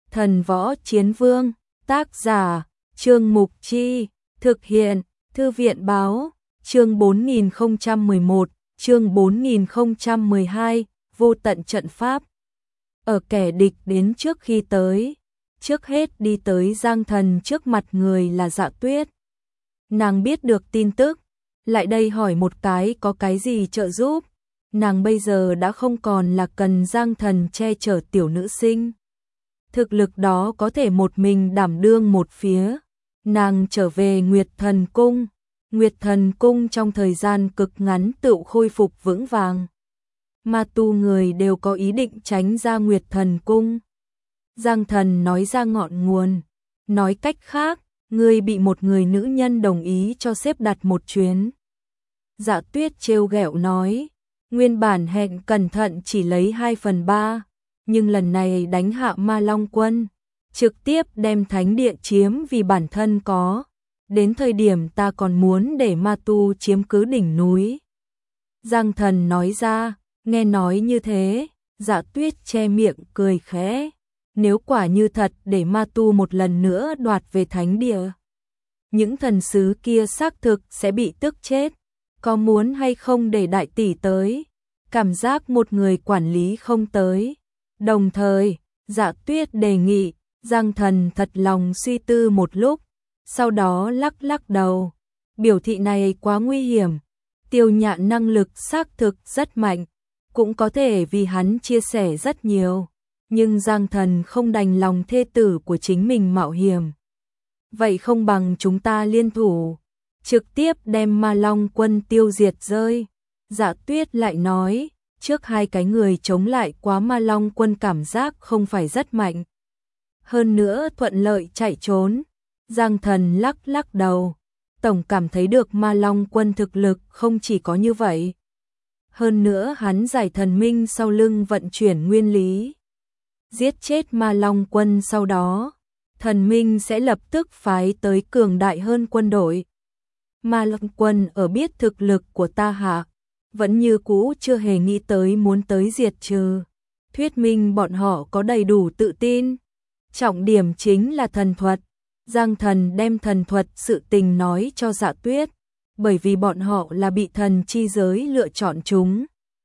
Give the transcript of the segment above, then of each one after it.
Thần Võ Chiến Vương, tác giả, Trương Mục Chi, thực hiện, Thư viện Báo, chương 4011, chương 4012, vô tận trận pháp. Ở kẻ địch đến trước khi tới, trước hết đi tới Giang Thần trước mặt người là Dạ Tuyết. Nàng biết được tin tức, lại đây hỏi một cái có cái gì trợ giúp. Nàng bây giờ đã không còn là cần Giang Thần che chở tiểu nữ sinh. Thực lực đó có thể một mình đảm đương một phía. Nàng trở về Nguyệt Thần Cung. Nguyệt Thần Cung trong thời gian cực ngắn tự khôi phục vững vàng. Ma tu người đều có ý định tránh ra Nguyệt Thần Cung. Giang Thần nói ra ngọn nguồn. Nói cách khác, ngươi bị một người nữ nhân đồng ý cho xếp đặt một chuyến. Dạ Tuyết trêu ghẹo nói, nguyên bản hẹn cẩn thận chỉ lấy 2/3, nhưng lần này đánh hạ Ma Long quân, trực tiếp đem thánh địa chiếm vì bản thân có. Đến thời điểm ta còn muốn để ma tu chiếm cứ đỉnh núi. Giang Thần nói ra, nghe nói như thế, Dạ Tuyết che miệng cười khẽ. Nếu quả như thật để ma tu một lần nữa đoạt về thánh địa, những thần sứ kia xác thực sẽ bị tức chết. Có muốn hay không để đại tỷ tới? Cảm giác một người quản lý không tới. Đồng thời, Dạ Tuyết đề nghị, Giang Thần thật lòng suy tư một lúc, sau đó lắc lắc đầu. Biểu thị này quá nguy hiểm. Tiêu Nhạn năng lực xác thực rất mạnh, cũng có thể vì hắn chia sẻ rất nhiều. Nhưng Giang Thần không đành lòng thê tử của chính mình mạo hiểm. Vậy không bằng chúng ta liên thủ, trực tiếp đem Ma Long quân tiêu diệt rơi. Dạ Tuyết lại nói, trước hai cái người chống lại quá Ma Long quân cảm giác không phải rất mạnh. Hơn nữa thuận lợi chạy trốn. Giang Thần lắc lắc đầu, tổng cảm thấy được Ma Long quân thực lực không chỉ có như vậy. Hơn nữa hắn giải thần minh sau lưng vận chuyển nguyên lý. Giết chết Ma Long quân sau đó, thần minh sẽ lập tức phái tới cường đại hơn quân đội. Ma Long quân ở biết thực lực của ta hạ, vẫn như cũ chưa hề nghĩ tới muốn tới diệt trừ. Thuyết minh bọn họ có đầy đủ tự tin. Trọng điểm chính là thần thuật. Giang Thần đem thần thuật sự tình nói cho Dạ Tuyết, bởi vì bọn họ là bị thần chi giới lựa chọn chúng.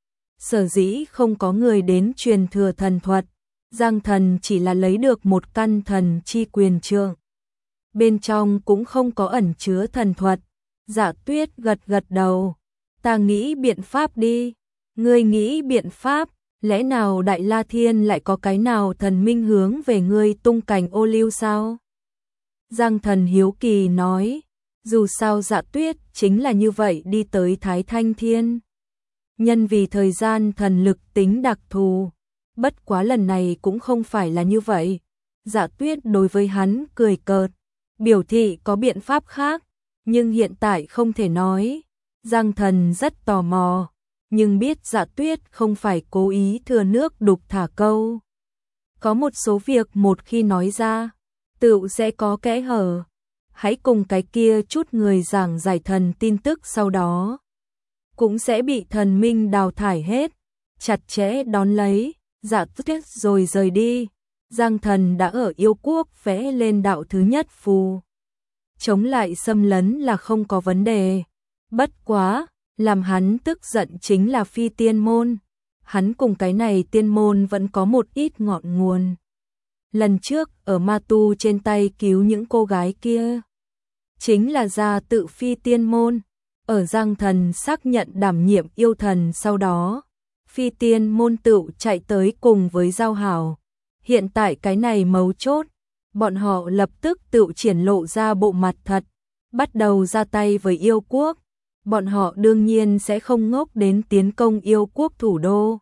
Sở dĩ không có người đến truyền thừa thần thuật, Giang Thần chỉ là lấy được một căn thần chi quyền trượng. Bên trong cũng không có ẩn chứa thần thuật. Dạ Tuyết gật gật đầu. Ta nghĩ biện pháp đi. Ngươi nghĩ biện pháp, lẽ nào Đại La Thiên lại có cái nào thần minh hướng về ngươi tung cành ô liu sao? Giang Thần hiếu kỳ nói, dù sao Dạ Tuyết chính là như vậy đi tới Thái Thanh Thiên. Nhân vì thời gian thần lực tính đặc thù, bất quá lần này cũng không phải là như vậy. Dạ Tuyết đối với hắn cười cợt, biểu thị có biện pháp khác, nhưng hiện tại không thể nói. Giang Thần rất tò mò, nhưng biết Dạ Tuyết không phải cố ý thừa nước đục thả câu. Có một số việc một khi nói ra, tựu sẽ có kẽ hở. Hãy cùng cái kia chút người giảng giải thần tin tức sau đó, cũng sẽ bị thần minh đào thải hết. Chặt chẽ đón lấy, Dạ Tuyết rồi rời đi. Giang Thần đã ở yêu quốc vẽ lên đạo thứ nhất phù. Chống lại xâm lấn là không có vấn đề. Bất quá, làm hắn tức giận chính là Phi Tiên Môn. Hắn cùng cái này tiên môn vẫn có một ít ngọn nguồn. Lần trước ở ma tu trên tay cứu những cô gái kia, chính là ra tự Phi Tiên Môn. Ở Giang Thần xác nhận đảm nhiệm yêu thần sau đó, Phi Tiên Môn tựu chạy tới cùng với giao hảo. Hiện tại cái này mấu chốt, bọn họ lập tức tựu triển lộ ra bộ mặt thật, bắt đầu ra tay với yêu quốc. Bọn họ đương nhiên sẽ không ngốc đến tiến công yêu quốc thủ đô.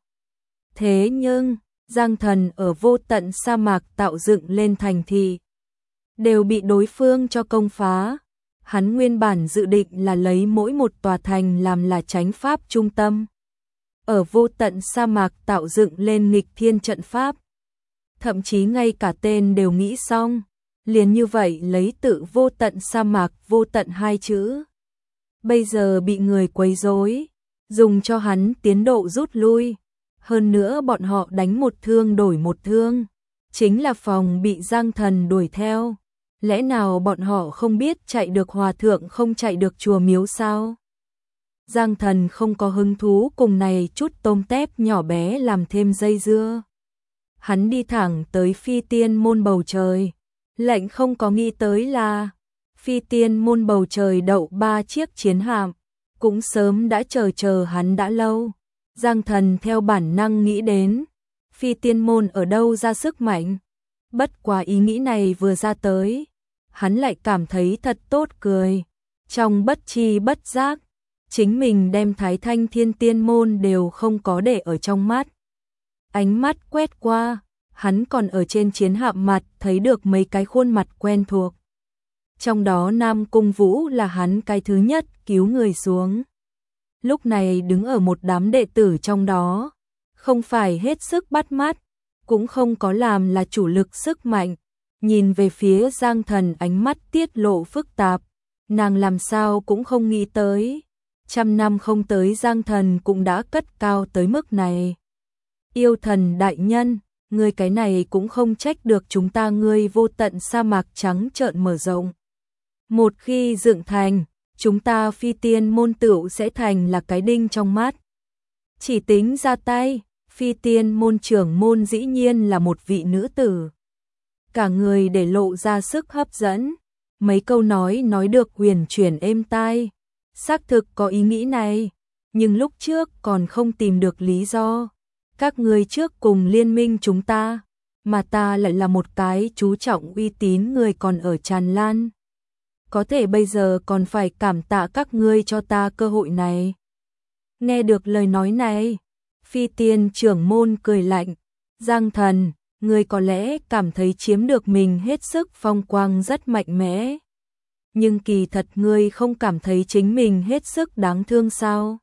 Thế nhưng, Giang Thần ở vô tận sa mạc tạo dựng lên thành thị, đều bị đối phương cho công phá. Hắn nguyên bản dự định là lấy mỗi một tòa thành làm là chánh pháp trung tâm. Ở vô tận sa mạc tạo dựng lên nghịch thiên trận pháp. Thậm chí ngay cả tên đều nghĩ xong. Liền như vậy lấy tự vô tận sa mạc vô tận hai chữ. Bây giờ bị người quấy rối, dùng cho hắn tiến độ rút lui. Hơn nữa bọn họ đánh một thương đổi một thương. chính là phòng bị Giang Thần đuổi theo. Lẽ nào bọn họ không biết chạy được hòa thượng không chạy được chùa miếu sao? Giang Thần không có hứng thú cùng này chút tôm tép nhỏ bé làm thêm dây dưa. Hắn đi thẳng tới Phi Tiên môn bầu trời. Lệnh không có nghĩ tới là Phi Tiên môn bầu trời đậu 3 chiếc chiến hạm, cũng sớm đã chờ hắn đã lâu. Giang Thần theo bản năng nghĩ đến, Phi Tiên môn ở đâu ra sức mạnh? Bất quá ý nghĩ này vừa ra tới, hắn lại cảm thấy thật tốt cười. Trong bất tri bất giác, chính mình đem Thái Thanh Thiên Tiên môn đều không có để ở trong mắt. Ánh mắt quét qua, hắn còn ở trên chiến hạm mặt thấy được mấy cái khuôn mặt quen thuộc. Trong đó Nam Cung Vũ là hắn cái thứ nhất cứu người xuống. Lúc này đứng ở một đám đệ tử trong đó, không phải hết sức bắt mắt, cũng không có làm là chủ lực sức mạnh. Nhìn về phía Giang Thần ánh mắt tiết lộ phức tạp, nàng làm sao cũng không nghĩ tới. 100 năm không tới Giang Thần cũng đã cất cao tới mức này. Yêu thần đại nhân, ngươi cái này cũng không trách được chúng ta, ngươi vô tận sa mạc trắng trợn mở rộng. Một khi dựng thành, chúng ta Phi Tiên môn tựu sẽ thành là cái đinh trong mắt. Chỉ tính ra tay, Phi Tiên môn trưởng môn dĩ nhiên là một vị nữ tử. Cả người để lộ ra sức hấp dẫn, mấy câu nói được huyền chuyển êm tai. Xác thực có ý nghĩ này, nhưng lúc trước còn không tìm được lý do. Các ngươi trước cùng liên minh chúng ta, mà ta lại là một cái chú trọng uy tín người còn ở tràn lan. Có thể bây giờ còn phải cảm tạ các ngươi cho ta cơ hội này. Nghe được lời nói này, Phi Tiên trưởng môn cười lạnh. Giang Thần, ngươi có lẽ cảm thấy chiếm được mình hết sức phong quang rất mạnh mẽ. Nhưng kỳ thật ngươi không cảm thấy chính mình hết sức đáng thương sao?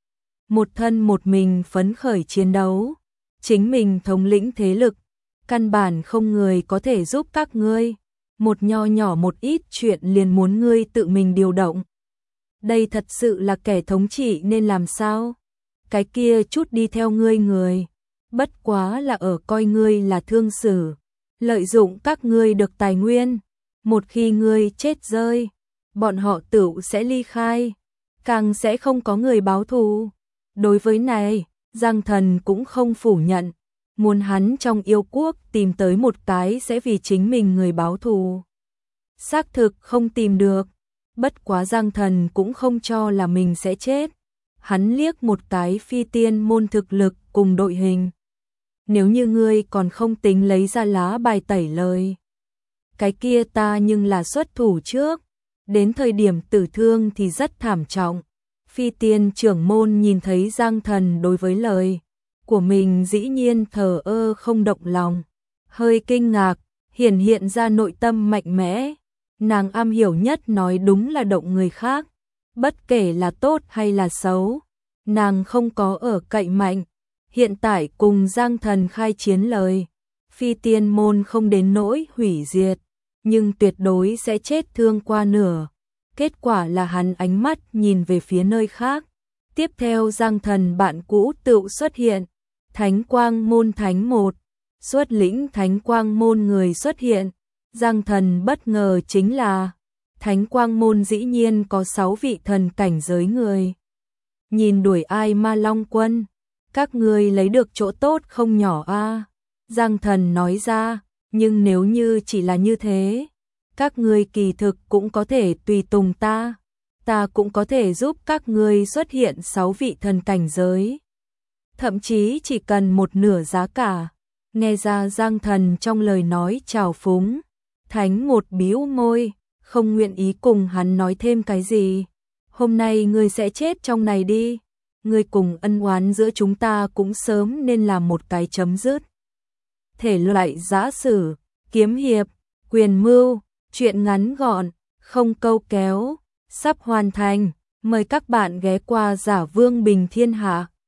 Một thân một mình phấn khởi chiến đấu, chính mình thống lĩnh thế lực, căn bản không người có thể giúp các ngươi. Một nho nhỏ một ít chuyện liền muốn ngươi tự mình điều động. Đây thật sự là kẻ thống trị nên làm sao? Cái kia chút đi theo ngươi người, bất quá là ở coi ngươi là thương sử, lợi dụng các ngươi được tài nguyên. Một khi ngươi chết rơi, bọn họ tựu sẽ ly khai, càng sẽ không có người báo thù. Đối với này, Giang Thần cũng không phủ nhận, muốn hắn trong yêu quốc tìm tới một cái sẽ vì chính mình người báo thù. Xác thực không tìm được, bất quá Giang Thần cũng không cho là mình sẽ chết. Hắn liếc một cái Phi Tiên môn thực lực cùng đội hình. Nếu như ngươi còn không tính lấy ra lá bài tẩy lời, cái kia ta nhưng là xuất thủ trước, đến thời điểm tử thương thì rất thảm trọng. Phi Tiên trưởng môn nhìn thấy Giang Thần đối với lời của mình dĩ nhiên thờ ơ không động lòng, hơi kinh ngạc, hiện ra nội tâm mạnh mẽ. Nàng am hiểu nhất nói đúng là động người khác, bất kể là tốt hay là xấu, nàng không có ở cậy mạnh. Hiện tại cùng Giang Thần khai chiến lời, Phi Tiên môn không đến nỗi hủy diệt, nhưng tuyệt đối sẽ chết thương qua nửa. Kết quả là hắn ánh mắt nhìn về phía nơi khác. Tiếp theo Giang Thần bạn cũ tự xuất hiện, Thánh Quang môn thánh một, xuất lĩnh Thánh Quang môn người xuất hiện. Giang Thần bất ngờ chính là Thánh Quang môn dĩ nhiên có 6 vị thần cảnh giới người. Nhìn đuổi ai Ma Long quân, các ngươi lấy được chỗ tốt không nhỏ a. Giang Thần nói ra, nhưng nếu như chỉ là như thế, các ngươi kỳ thực cũng có thể tùy tùng ta, ta cũng có thể giúp các ngươi xuất hiện 6 vị thần cảnh giới. Thậm chí chỉ cần một nửa giá cả. Nghe ra Giang Thần trong lời nói trào phúng, Thánh một bĩu môi, không nguyện ý cùng hắn nói thêm cái gì. Hôm nay ngươi sẽ chết trong này đi, ngươi cùng ân oán giữa chúng ta cũng sớm nên làm một cái chấm dứt. Thể loại giã sử, kiếm hiệp, quyền mưu, truyện ngắn gọn, không câu kéo, sắp hoàn thành. Mời các bạn ghé qua Giả Vương Bình Thiên Hạ.